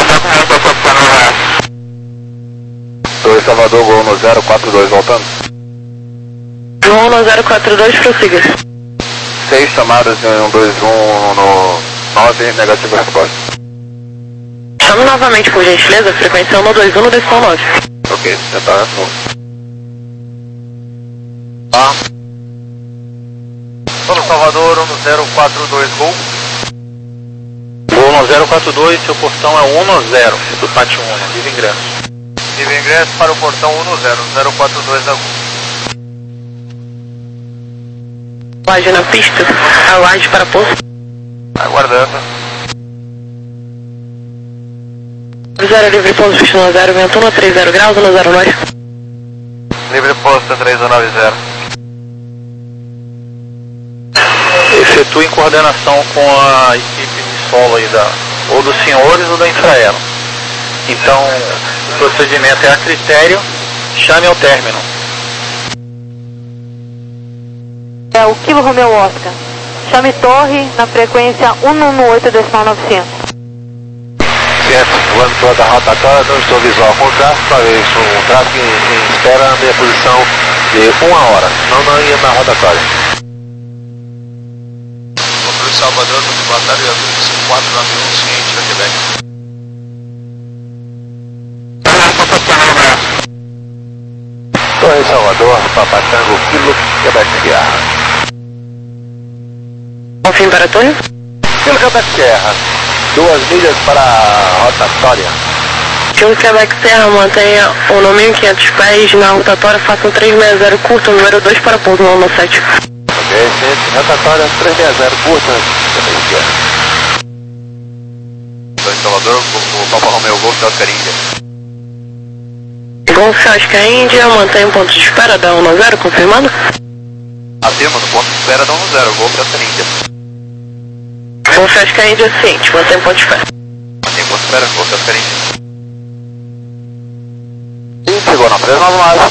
dois Salvador, Gol no zero quatro dois, voltando. Gol no zero quatro dois, prossiga. seis chamadas em um dois um no nove, negativo resposta. Chame novamente, por gentileza, frequência um dois um no decimal nove. Ok, tentar de novo. Tá. Paulo Salvador, no zero quatro dois, Gol. Gol no zero quatro dois, seu portão é um zero, do pátio um, livre ingresso. Livre ingresso para o portão um zero, zero quatro dois da Gol. Laje na pista, a laje para pouso. Aguardando. Zero livre pouso, pista no zero, vento um três zero graus, no zero nós. Livre posto três um nove zero. Efetue em coordenação com a equipe de solo aí da, ou dos senhores ou da Infraero. Então, o procedimento é a critério, chame ao término. É o Kilo Romeu Oscar. Chame torre na frequência um um oito decimal nove cinco. Certo, voando toda a rotatória, não estou visual com o tráfego, para isso, o tráfego em, em espera na minha posição de uma hora, senão não ia na rotatória. Controle Salvador, muito boa tarde, cinco quatro nove um, ciente da Quebec. Torre Salvador, Papatango, Kilo, Quebec Serra. Confim para a torre. Kilo, Quebec Serra. Duas milhas para a rotatória. Kilo Quebec Serra, mantenha o no mil e quinhentos pés na rotatória, faça um três seis zero curto, número dois para pouso no um sete. Ok, gente, rotatória três seis zero curta, Quebec Serra. Torre Salvador, o Papa Romeu, Golf de Oscar Índia. Golf Oscar Índia, mantém o ponto de espera da um zero, confirmando? Afirma no ponto de espera da um zero, Golf de Oscar Índia. Golf Oscar Índia, ciente, mantém o ponto de espera. Mantém o ponto de espera, Golf de Oscar Índia. três nove nove.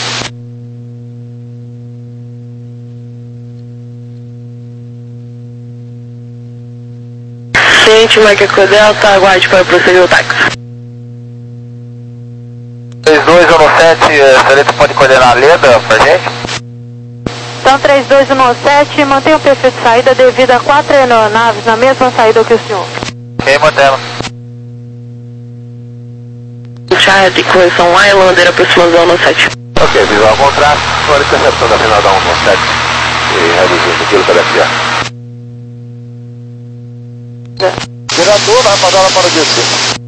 Ciente, Mike Eco Delta, aguarde para prosseguir o táxi. três dois um sete, Celeste pode coordenar a Leda pra gente? Então três dois um sete, mantenha o perfil de saída devido a quatro aeronaves na mesma saída que o senhor. Ok, mantendo. Charlie, correção Highlander, aproximação no sete. Ok, visual contrato, agora interceptando a final da um um sete e reduzindo o quilo pela F A. Diretor, vai pagar ela para o disco.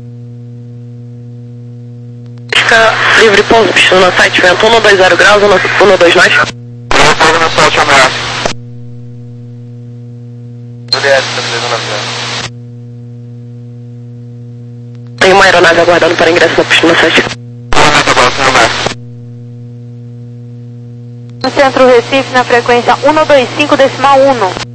Fica livre pouso, pista no site, vento um dois zero graus, um dois nove. Pouso no site, ameaça. Juliette, estabilizando a avião. Tem uma aeronave aguardando para ingresso na pista no site. No centro Recife, na frequência um dois cinco decimal um.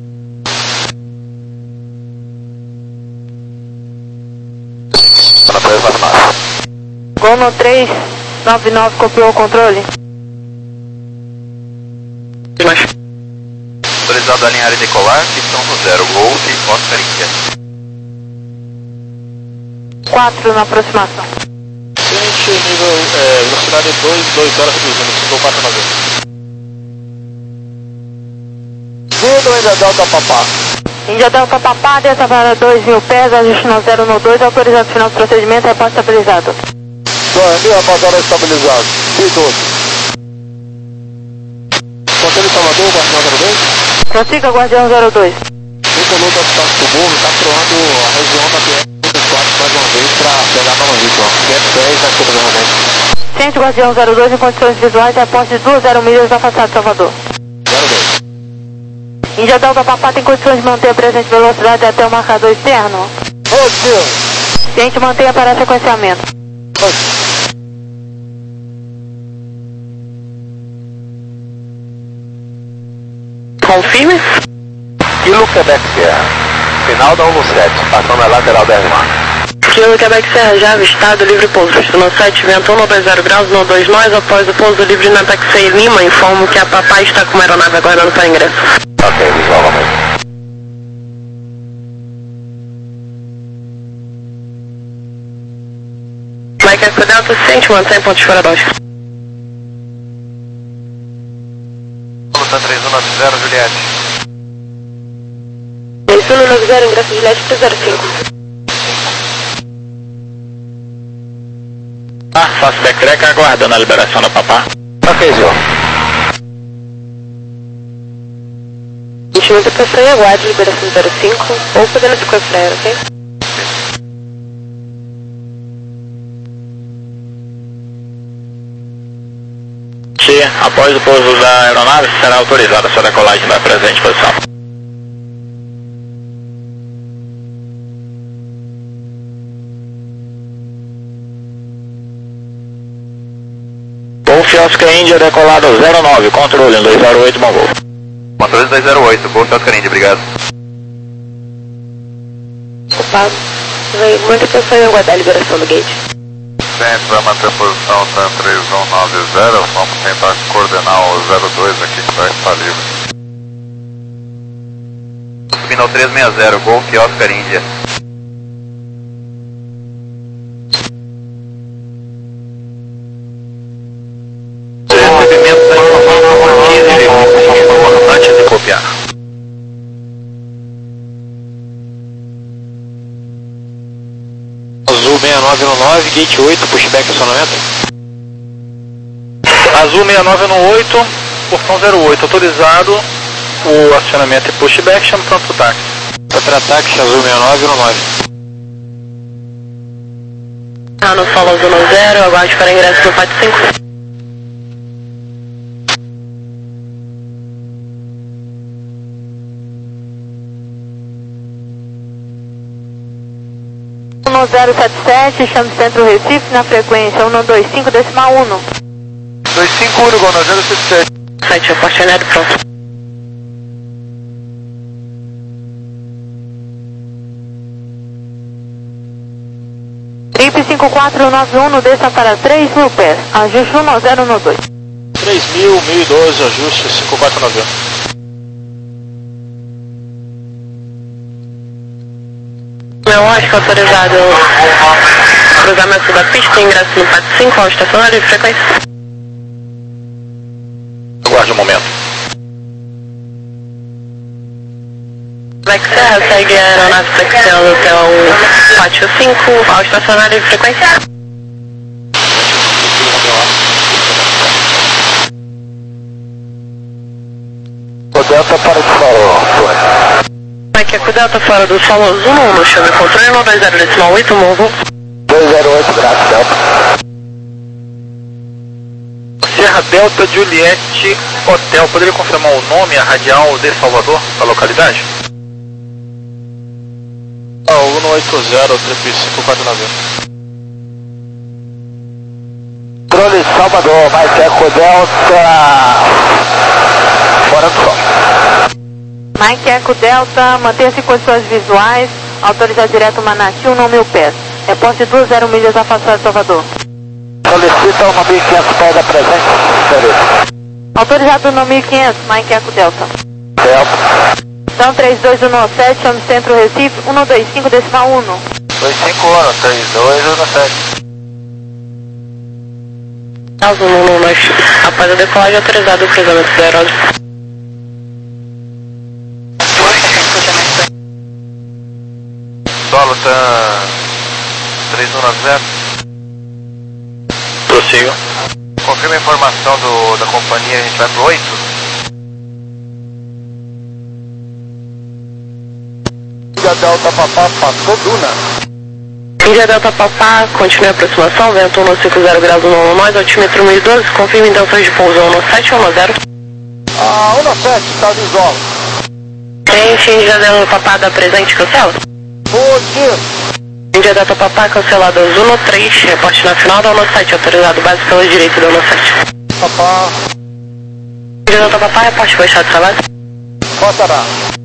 Gol no três nove nove, copiou o controle. Autorizado a alinhar e decolar, pistão no zero, Golf, Oscar India. quatro na aproximação. Ciente, nível, é, velocidade dois, dois horas reduzindo, cinco quatro nove. Vindo Índia Delta Papá. Índia Delta Papá, desça para dois mil pés, ajuste no zero no dois, autorizado final do procedimento, repórter estabilizado. Dormi, rapaziada, estabilizado. E doze. Conselho Salvador, Guardião zero dois. Prossiga, Guardião zero dois. Tricolor do Hospital do Burro, está croando a região da P S trinta e quatro mais uma vez para pegar para o ritmo. P S dez aqui no realmente. Ciente, Guardião zero dois, em condições visuais, reporte de duas zero milhas da fachada de Salvador. zero dois. Índia Delta Papá tem condições de manter a presente velocidade até o marcador externo. Positivo. Ciente, mantenha para sequenciamento. Confirme. Kilo Quebec Sierra. Final da um sete, passando a lateral da R um. Kilo Quebec Serra já avistado, livre pouso, pista no sete, vento um dois zero graus, um dois nós, após o pouso livre na taxi Lima, informo que a Papá está com uma aeronave aguardando para ingresso. Ok, visual, vamos. Mike Eco Delta, ciente, mantém pontos fora baixo. Luta três um nove zero, Juliette. três um nove zero, ingresso Juliette três zero cinco. Ah, faço decreca aguardando a liberação da Papá. Ok, senhor. Enchimento da pressão e aguarde liberação zero cinco, ou podendo sequestrar, ok? Após o pouso da aeronave, será autorizada a sua decolagem da presente posição. Golf Oscar India decolado zero nove, controle dois zero oito, bom voo. Controle dois zero oito, Golf Oscar India, obrigado. Ocupado. Vai, manda a pressão e aguardar a liberação do gate. Gente, vai manter a posição T A M três um nove zero, vamos tentar coordenar o zero dois aqui que vai estar livre. Subindo ao três seis zero, Golf Oscar India. Recebimento da informação antes de copiar. Azul seis nove um nove, gate oito, pushback acionamento. Azul seis nove um oito, portão zero oito, autorizado o acionamento e pushback, chama pronto pro táxi. Contra-táxi Azul seis nove um nove. Tá no solo Azul zero, aguarde para ingresso no P A T cinco. um zero sete sete, chame Centro Recife na frequência um dois cinco decimal um. dois cinco um, Gol, zero sete sete. Site apaixonado, pronto. Trip três cinco quatro nove um, desça para três mil pés. Ajuste um zero no dois. três mil, mil e doze, ajuste cinco quatro nove um. Meu Oscar, autorizado cruzamento da pista, ingresso no pátio cinco, ao estacionário de frequência. Aguarde um momento. Black Serra segue a aeronave flexionando até o pátio cinco, ao estacionário de frequência. O Delta para de farol. Mike Eco Delta fora do solo azul, no chave controle, no dois zero decimal oito, morro. dois zero oito, graças, Delta. Serra Delta Juliette Hotel, poderia confirmar o nome e a radial de Salvador, da localidade? Ah, um oito zero, cinco quatro nove um. Controle Salvador, Mike Eco Delta. Fora do sol. Mike Eco Delta, mantenha-se com as suas visuais, autoriza direto Manati, um mil pés. Reporte duas zero milhas afastado de Salvador. Solicita um mil e quinhentos pés da presente. Autorizado no mil e quinhentos, Mike Eco Delta. Delta. Então três dois um sete, chame Centro Recife, um dois cinco decimal um. dois cinco um, três dois um sete. Caso no nós, após a decolagem autorizado o cruzamento do aeródromo. Solo tá três um nove zero. Prossiga. Confirma a informação do, da companhia, a gente vai pro oito. Ilha Delta Papá, passou Duna. Ilha Delta Papá, continue a aproximação, vento um cinco zero graus no nós, altímetro mil e doze, confirme intenções de pouso um sete um zero. Ah, um sete, está de isola. Gente, Ilha Delta Papá da presente, cancela? Bom dia. Ilha Delta Papá, cancelado um três, reporte na final da um sete, autorizado base pela direita da um sete. Papá. Ilha Delta Papá, reporte baixado essa base. Passará.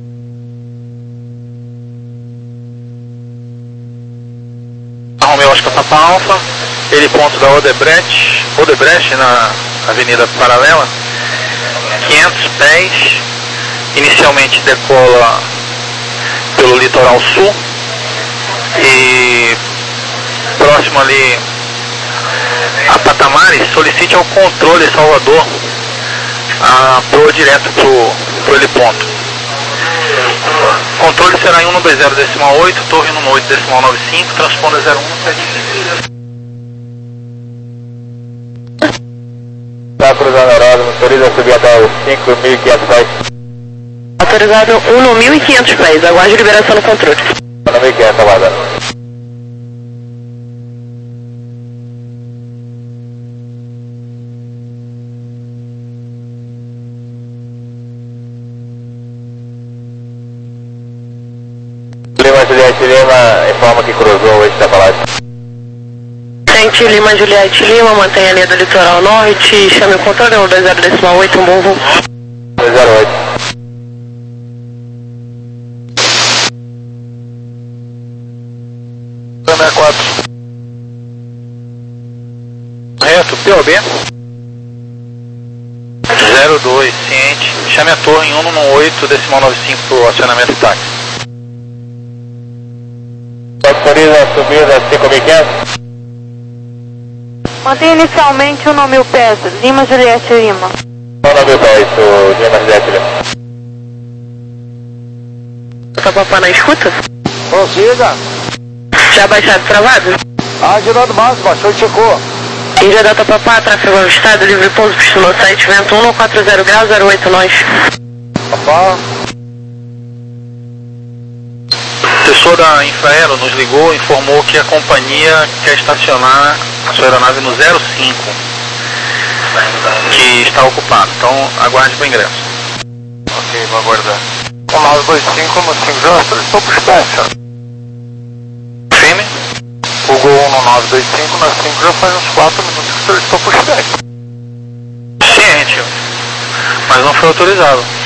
Romeu Oscar Papa Alfa, ele ponto da Odebrecht, Odebrecht na Avenida Paralela, quinhentos pés, inicialmente decola pelo litoral sul e próximo ali a patamares, solicite ao controle Salvador a proa direto pro, pro heliponto. Controle será em um dois zero decimal oito, torre no oito decimal noventa e cinco, transponda zero um sete cinco. Está cruzando a aeródromo, autoriza a subir até os cinco mil e quinhentos pés. Autorizado um no mil e quinhentos pés, aguarde liberação no controle. um mil e quinhentos, aguardando. Lima Juliette Lima informa que cruzou hoje da palavra. Frente Lima Juliette Lima, mantenha a linha do litoral norte, chame o controle no dois zero decimal oito, um bom voo. dois zero oito. sessenta e quatro. Reto, P O B. zero dois, ciente. Chame a torre em um oito decimal noventa e cinco para o acionamento de táxi. Autoriza a subida cinco mil e quinhentos. Mantenha inicialmente um mil pés, Lima Juliette Lima. um mil pés, o Lima Juliette Lima. Tá papá na escuta? Prossiga. Já baixado travado? Ah, girando máximo, baixou e checou. Ilha Delta Papá, tráfego avistado, livre pouso, pista no sete, vento um quatro zero graus, zero oito nós. Papá. O assessor da Infraero nos ligou e informou que a companhia quer estacionar a sua aeronave no zero cinco, que está ocupado. Então, aguarde para o ingresso. Ok, vou aguardar. um nove dois cinco no cinco zero, estou por espécie. Firme? O Gol um nove dois cinco na cinco já faz uns quatro minutos que estou por espécie. Ciente, mas não foi autorizado.